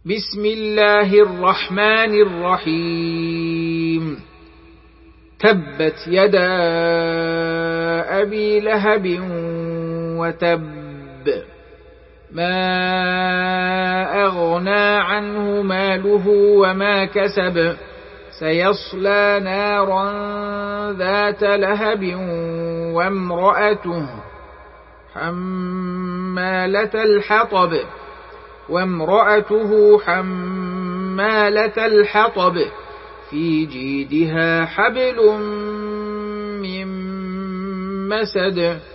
بسم الله الرحمن الرحيم تبت يدا أبي لهب وتب ما أغنى عنه ماله وما كسب سيصلى نارا ذات لهب وامرأته حمالة الحطب في جيدها حبل من مسد